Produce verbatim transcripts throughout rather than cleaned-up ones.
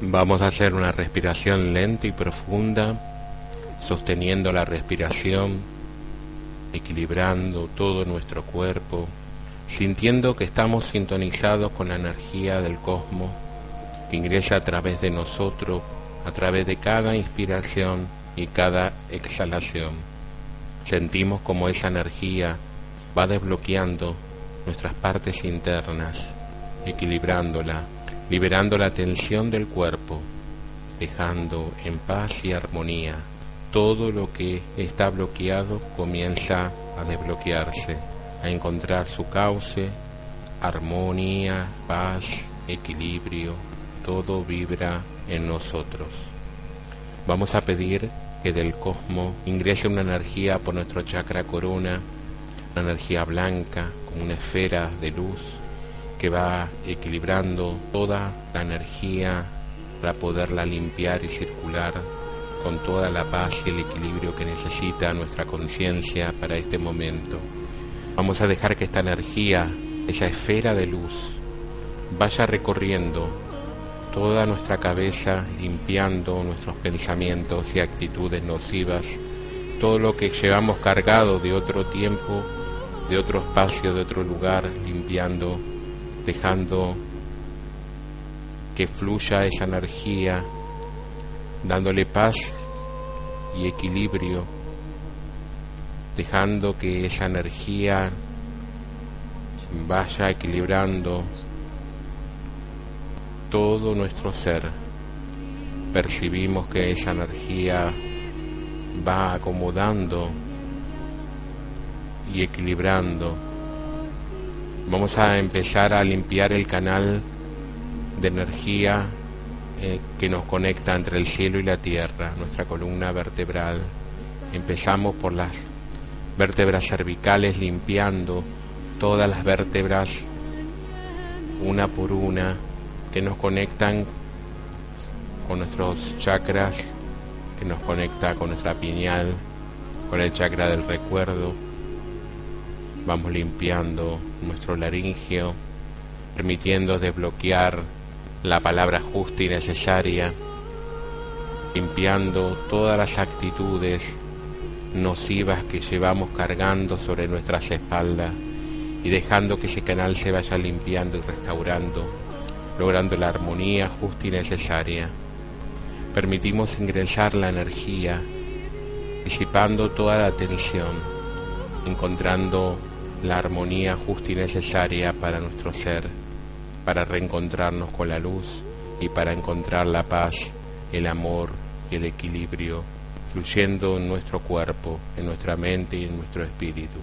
Vamos a hacer una respiración lenta y profunda, sosteniendo la respiración, equilibrando todo nuestro cuerpo, sintiendo que estamos sintonizados con la energía del cosmos que ingresa a través de nosotros, a través de cada inspiración y cada exhalación. Sentimos como esa energía va desbloqueando nuestras partes internas, equilibrándola, liberando la tensión del cuerpo, dejando en paz y armonía. Todo lo que está bloqueado comienza a desbloquearse, a encontrar su cauce, armonía, paz, equilibrio, todo vibra en nosotros. Vamos a pedir que del cosmos ingrese una energía por nuestro chakra corona, una energía blanca, como una esfera de luz, que va equilibrando toda la energía para poderla limpiar y circular con toda la paz y el equilibrio que necesita nuestra conciencia para este momento. Vamos a dejar que esta energía, esa esfera de luz, vaya recorriendo toda nuestra cabeza, limpiando nuestros pensamientos y actitudes nocivas, todo lo que llevamos cargado de otro tiempo, de otro espacio, de otro lugar, limpiando, dejando que fluya esa energía, dándole paz y equilibrio, dejando que esa energía vaya equilibrando todo nuestro ser. Percibimos que esa energía va acomodando y equilibrando. Vamos a empezar a limpiar el canal de energía eh, que nos conecta entre el cielo y la tierra, nuestra columna vertebral. Empezamos por las vértebras cervicales, limpiando todas las vértebras una por una que nos conectan con nuestros chakras, que nos conecta con nuestra pineal, con el chakra del recuerdo. Vamos limpiando nuestro laringio, permitiendo desbloquear la palabra justa y necesaria, limpiando todas las actitudes nocivas que llevamos cargando sobre nuestras espaldas y dejando que ese canal se vaya limpiando y restaurando, logrando la armonía justa y necesaria. Permitimos ingresar la energía, disipando toda la tensión, encontrando la armonía justa y necesaria para nuestro ser, para reencontrarnos con la luz y para encontrar la paz, el amor y el equilibrio fluyendo en nuestro cuerpo, en nuestra mente y en nuestro espíritu.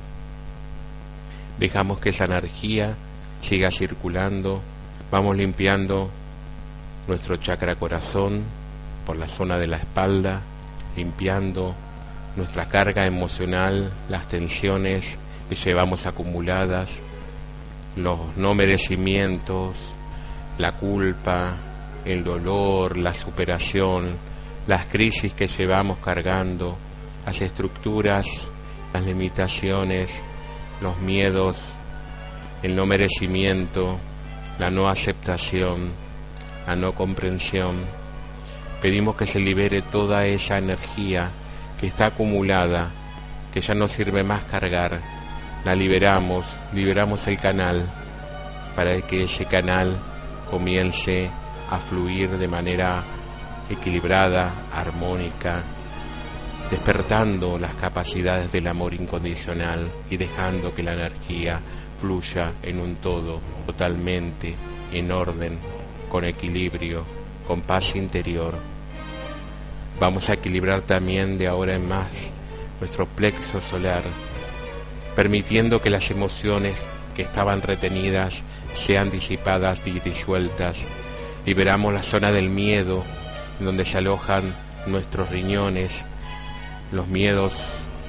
Dejamos que esa energía siga circulando. Vamos limpiando nuestro chakra corazón por la zona de la espalda, limpiando nuestra carga emocional, las tensiones que llevamos acumuladas, los no merecimientos, la culpa, el dolor, la superación, las crisis que llevamos cargando, las estructuras, las limitaciones, los miedos, el no merecimiento, la no aceptación, la no comprensión. Pedimos que se libere toda esa energía que está acumulada, que ya no sirve más cargar. La liberamos, liberamos el canal para que ese canal comience a fluir de manera equilibrada, armónica, despertando las capacidades del amor incondicional y dejando que la energía fluya en un todo, totalmente en orden, con equilibrio, con paz interior. Vamos a equilibrar también de ahora en más nuestro plexo solar, permitiendo que las emociones que estaban retenidas sean disipadas y disueltas. Liberamos la zona del miedo, en donde se alojan nuestros riñones, los miedos,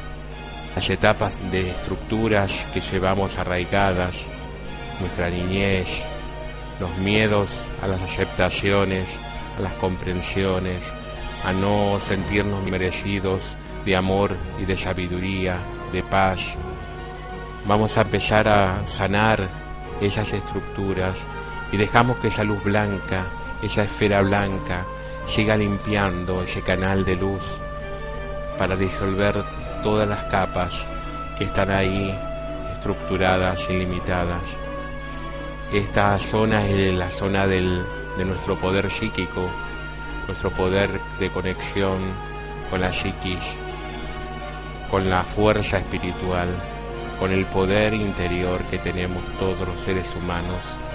las etapas de estructuras que llevamos arraigadas, nuestra niñez, los miedos a las aceptaciones, a las comprensiones, a no sentirnos merecidos de amor y de sabiduría, de paz. Vamos a empezar a sanar esas estructuras y dejamos que esa luz blanca esa esfera blanca siga limpiando ese canal de luz para disolver todas las capas que están ahí estructuradas y limitadas. Esta zona es la zona del, de nuestro poder psíquico, nuestro poder de conexión con la psiquis, con la fuerza espiritual, con el poder interior que tenemos todos los seres humanos.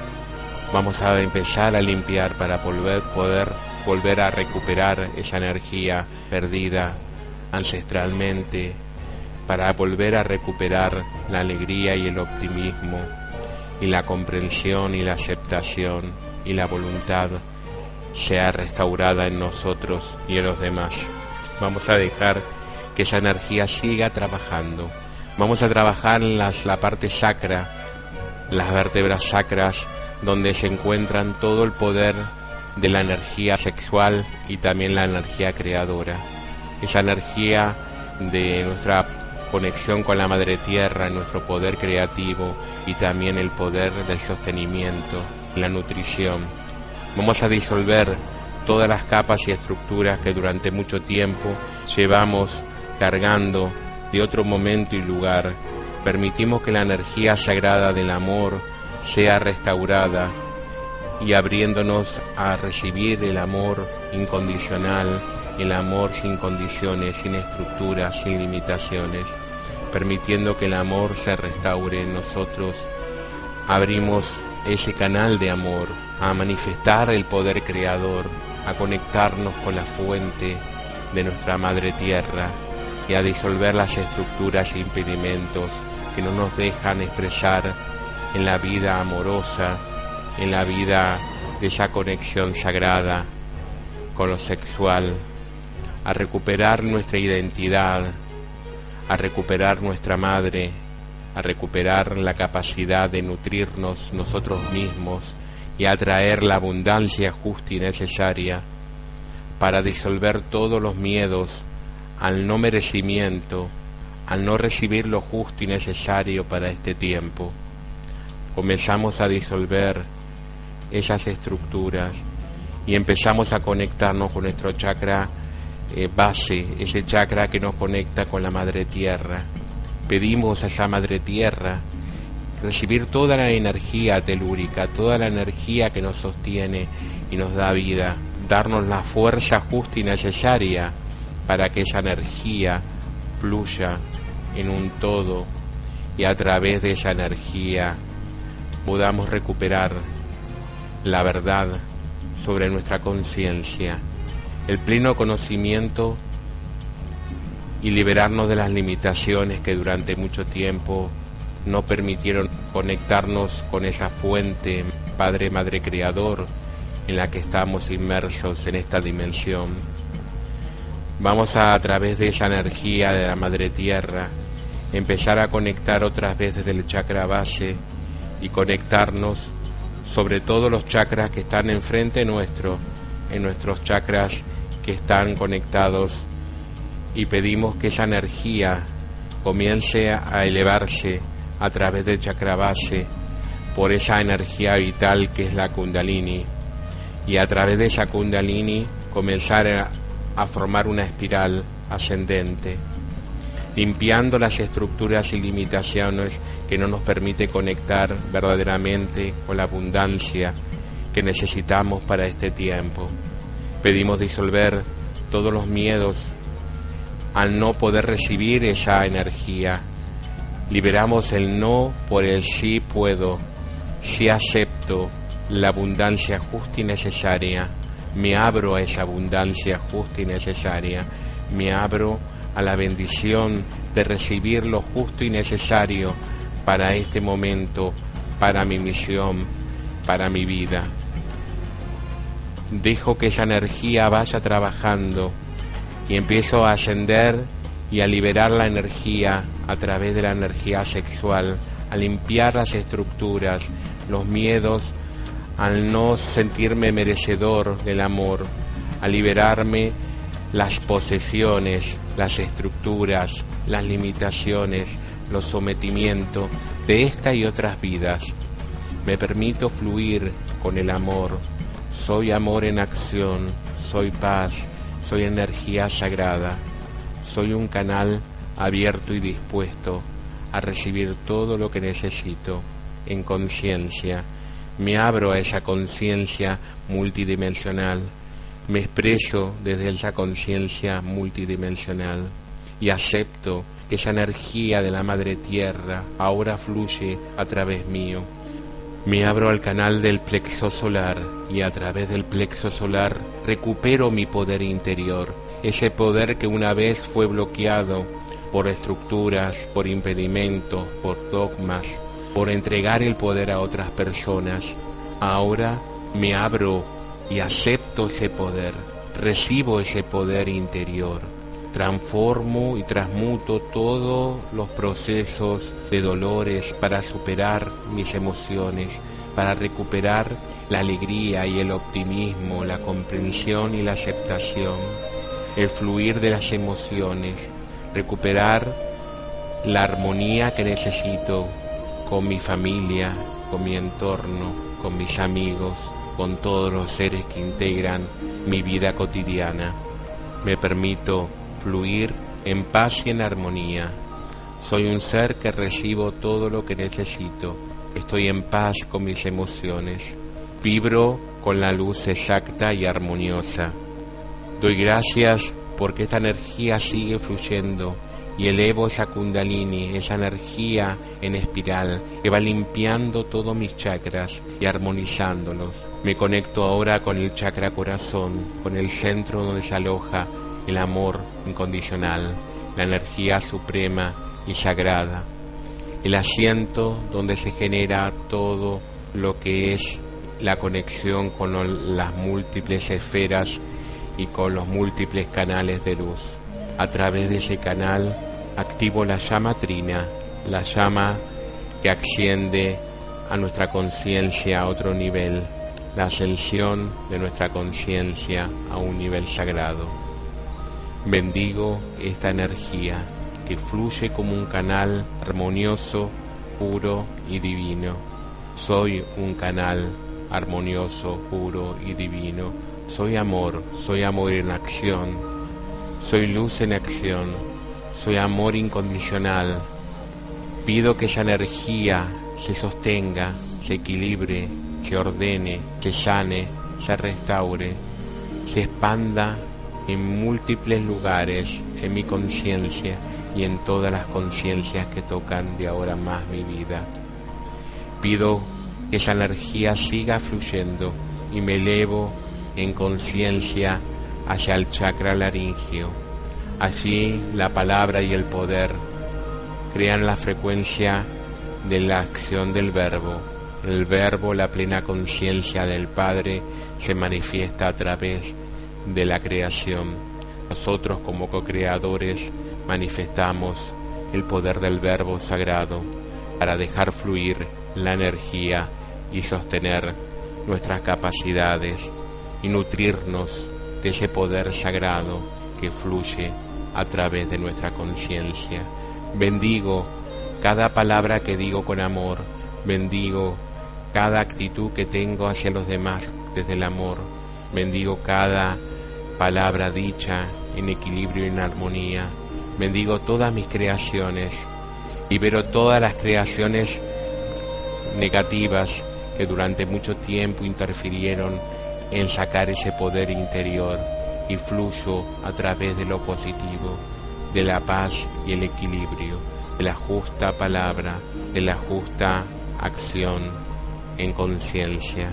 Vamos a empezar a limpiar para volver, poder volver a recuperar esa energía perdida ancestralmente, para volver a recuperar la alegría y el optimismo y la comprensión y la aceptación y la voluntad sea restaurada en nosotros y en los demás. Vamos a dejar que esa energía siga trabajando. Vamos a trabajar en las, la parte sacra, las vértebras sacras, donde se encuentran todo el poder de la energía sexual y también la energía creadora. Esa energía de nuestra conexión con la Madre Tierra, nuestro poder creativo y también el poder del sostenimiento, la nutrición. Vamos a disolver todas las capas y estructuras que durante mucho tiempo llevamos cargando de otro momento y lugar. Permitimos que la energía sagrada del amor sea restaurada y abriéndonos a recibir el amor incondicional, el amor sin condiciones, sin estructuras, sin limitaciones. Permitiendo que el amor se restaure en nosotros, abrimos ese canal de amor a manifestar el poder creador, a conectarnos con la fuente de nuestra Madre Tierra y a disolver las estructuras e impedimentos que no nos dejan expresar en la vida amorosa, en la vida de esa conexión sagrada con lo sexual, a recuperar nuestra identidad, a recuperar nuestra madre, a recuperar la capacidad de nutrirnos nosotros mismos y a traer la abundancia justa y necesaria para disolver todos los miedos al no merecimiento, al no recibir lo justo y necesario para este tiempo. Comenzamos a disolver esas estructuras y empezamos a conectarnos con nuestro chakra eh, base, ese chakra que nos conecta con la Madre Tierra. Pedimos a esa Madre Tierra recibir toda la energía telúrica, toda la energía que nos sostiene y nos da vida, darnos la fuerza justa y necesaria para que esa energía fluya en un todo y a través de esa energía podamos recuperar la verdad sobre nuestra conciencia, el pleno conocimiento y liberarnos de las limitaciones que durante mucho tiempo no permitieron conectarnos con esa fuente, Padre, Madre Creador, en la que estamos inmersos en esta dimensión. Vamos a, a través de esa energía de la Madre Tierra, empezar a conectar otras veces del chakra base y conectarnos sobre todos los chakras que están enfrente nuestro, en nuestros chakras que están conectados, y pedimos que esa energía comience a elevarse a través del chakra base por esa energía vital que es la Kundalini, y a través de esa Kundalini comenzar a, a formar una espiral ascendente, limpiando las estructuras y limitaciones que no nos permite conectar verdaderamente con la abundancia que necesitamos para este tiempo. Pedimos disolver todos los miedos al no poder recibir esa energía. Liberamos el no por el sí puedo, sí acepto la abundancia justa y necesaria, me abro a esa abundancia justa y necesaria, me abro a la bendición de recibir lo justo y necesario para este momento, para mi misión, para mi vida. Dejo que esa energía vaya trabajando y empiezo a ascender y a liberar la energía a través de la energía sexual, a limpiar las estructuras, los miedos, al no sentirme merecedor del amor, a liberarme las posesiones, las estructuras, las limitaciones, los sometimientos de esta y otras vidas. Me permito fluir con el amor, Soy amor en acción, soy paz, soy energía sagrada. Soy un canal abierto y dispuesto a recibir todo lo que necesito en conciencia. Me abro a esa conciencia multidimensional. Me expreso desde esa conciencia multidimensional y acepto que esa energía de la Madre Tierra ahora fluye a través mío. Me abro al canal del plexo solar y a través del plexo solar recupero mi poder interior, ese poder que una vez fue bloqueado por estructuras, por impedimentos, por dogmas, por entregar el poder a otras personas. Ahora me abro y acepto ese poder, recibo ese poder interior, transformo y transmuto todos los procesos de dolores para superar mis emociones, para recuperar la alegría y el optimismo, la comprensión y la aceptación, el fluir de las emociones, recuperar la armonía que necesito con mi familia, con mi entorno, con mis amigos, con todos los seres que integran mi vida cotidiana. Me permito fluir en paz y en armonía. Soy un ser que recibo todo lo que necesito. Estoy en paz con mis emociones. Vibro con la luz exacta y armoniosa. Doy gracias porque esta energía sigue fluyendo y elevo esa kundalini, esa energía en espiral que va limpiando todos mis chakras y armonizándolos. Me conecto ahora con el chakra corazón, con el centro donde se aloja el amor incondicional, la energía suprema y sagrada, el asiento donde se genera todo lo que es la conexión con lo, las múltiples esferas y con los múltiples canales de luz. A través de ese canal activo la llama trina, la llama que asciende a nuestra conciencia a otro nivel, la ascensión de nuestra conciencia a un nivel sagrado. Bendigo esta energía que fluye como un canal armonioso, puro y divino. Soy un canal armonioso, puro y divino. Soy amor, soy amor en acción. Soy luz en acción. Soy amor incondicional. Pido que esa energía se sostenga, se equilibre, se ordene, se sane, se restaure, se expanda en múltiples lugares en mi conciencia y en todas las conciencias que tocan de ahora más mi vida. Pido que esa energía siga fluyendo y me elevo en conciencia hacia el chakra laríngeo. Allí la palabra y el poder crean la frecuencia de la acción del verbo. El verbo, la plena conciencia del Padre, se manifiesta a través de la creación. Nosotros como co-creadores manifestamos el poder del verbo sagrado para dejar fluir la energía y sostener nuestras capacidades y nutrirnos de ese poder sagrado que fluye a través de nuestra conciencia. Bendigo cada palabra que digo con amor, bendigo cada actitud que tengo hacia los demás desde el amor, bendigo cada palabra dicha en equilibrio y en armonía, bendigo todas mis creaciones, libero todas las creaciones negativas que durante mucho tiempo interfirieron en sacar ese poder interior y fluyo a través de lo positivo, de la paz y el equilibrio, de la justa palabra, de la justa acción en conciencia.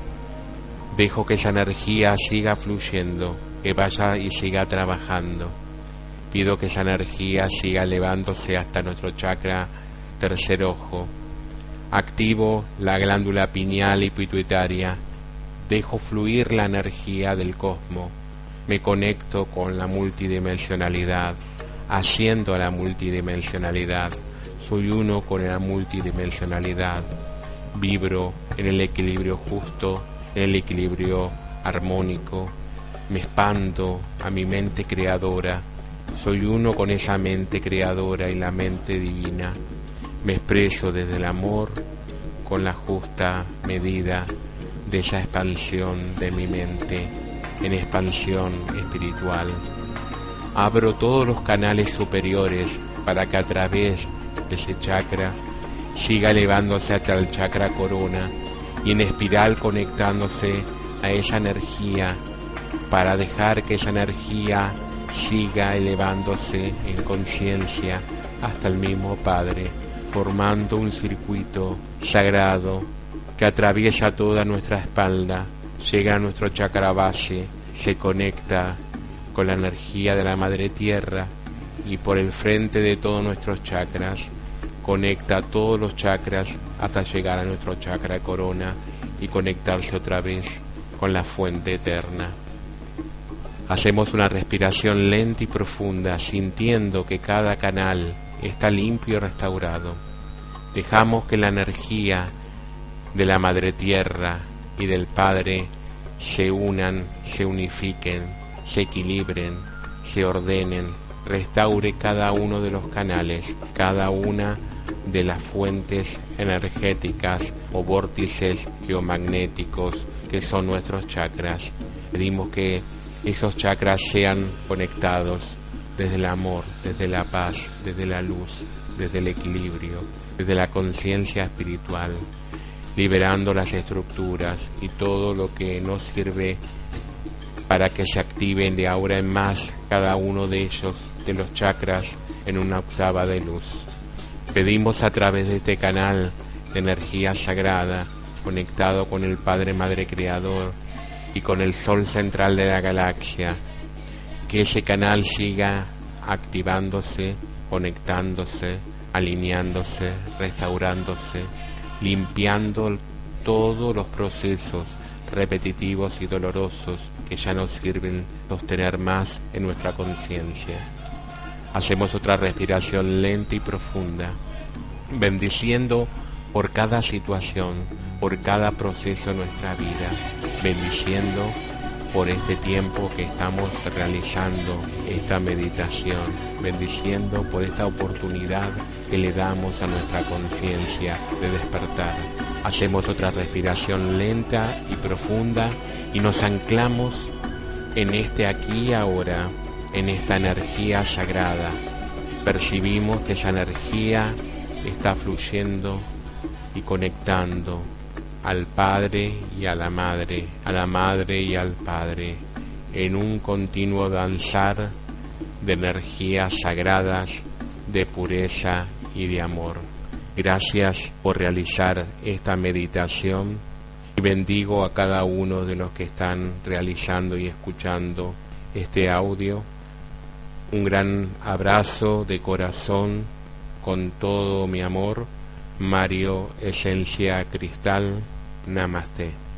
Dejo que esa energía siga fluyendo, que vaya y siga trabajando. Pido que esa energía siga elevándose hasta nuestro chakra tercer ojo. Activo la glándula pineal y pituitaria. Dejo fluir la energía del cosmos. Me conecto con la multidimensionalidad, asciendo a la multidimensionalidad. Soy uno con la multidimensionalidad. Vibro en el equilibrio justo, en el equilibrio armónico. Me expando a mi mente creadora. Soy uno con esa mente creadora y la mente divina. Me expreso desde el amor con la justa medida. de esa expansión de mi mente en expansión espiritual. Abro todos los canales superiores para que a través de ese chakra siga elevándose hasta el chakra corona y en espiral conectándose a esa energía para dejar que esa energía siga elevándose en conciencia hasta el mismo Padre, formando un circuito sagrado que atraviesa toda nuestra espalda, llega a nuestro chakra base, se conecta con la energía de la Madre Tierra y por el frente de todos nuestros chakras conecta todos los chakras hasta llegar a nuestro chakra corona y conectarse otra vez con la fuente eterna. Hacemos una respiración lenta y profunda, sintiendo que cada canal está limpio y restaurado. Dejamos que la energía de la Madre Tierra y del Padre se unan, se unifiquen, se equilibren, se ordenen, restaure cada uno de los canales, cada una de las fuentes energéticas o vórtices geomagnéticos que son nuestros chakras. Pedimos que esos chakras sean conectados desde el amor, desde la paz, desde la luz, desde el equilibrio, desde la conciencia espiritual, liberando las estructuras y todo lo que nos sirve para que se activen de ahora en más cada uno de ellos, de los chakras, en una octava de luz. Pedimos a través de este canal de energía sagrada, conectado con el Padre Madre Creador y con el Sol central de la galaxia, que ese canal siga activándose, conectándose, alineándose, restaurándose, limpiando todos los procesos repetitivos y dolorosos que ya nos sirven sostener más en nuestra conciencia. Hacemos otra respiración lenta y profunda, bendiciendo por cada situación, por cada proceso de nuestra vida, bendiciendo por este tiempo que estamos realizando esta meditación, bendiciendo por esta oportunidad que le damos a nuestra conciencia de despertar. Hacemos otra respiración lenta y profunda y nos anclamos en este aquí y ahora, en esta energía sagrada. Percibimos que esa energía está fluyendo y conectando al Padre y a la Madre, a la Madre y al Padre, en un continuo danzar de energías sagradas, de pureza y de amor. Gracias por realizar esta meditación y bendigo a cada uno de los que están realizando y escuchando este audio. Un gran abrazo de corazón con todo mi amor. Mario Esencia Cristal. Namaste.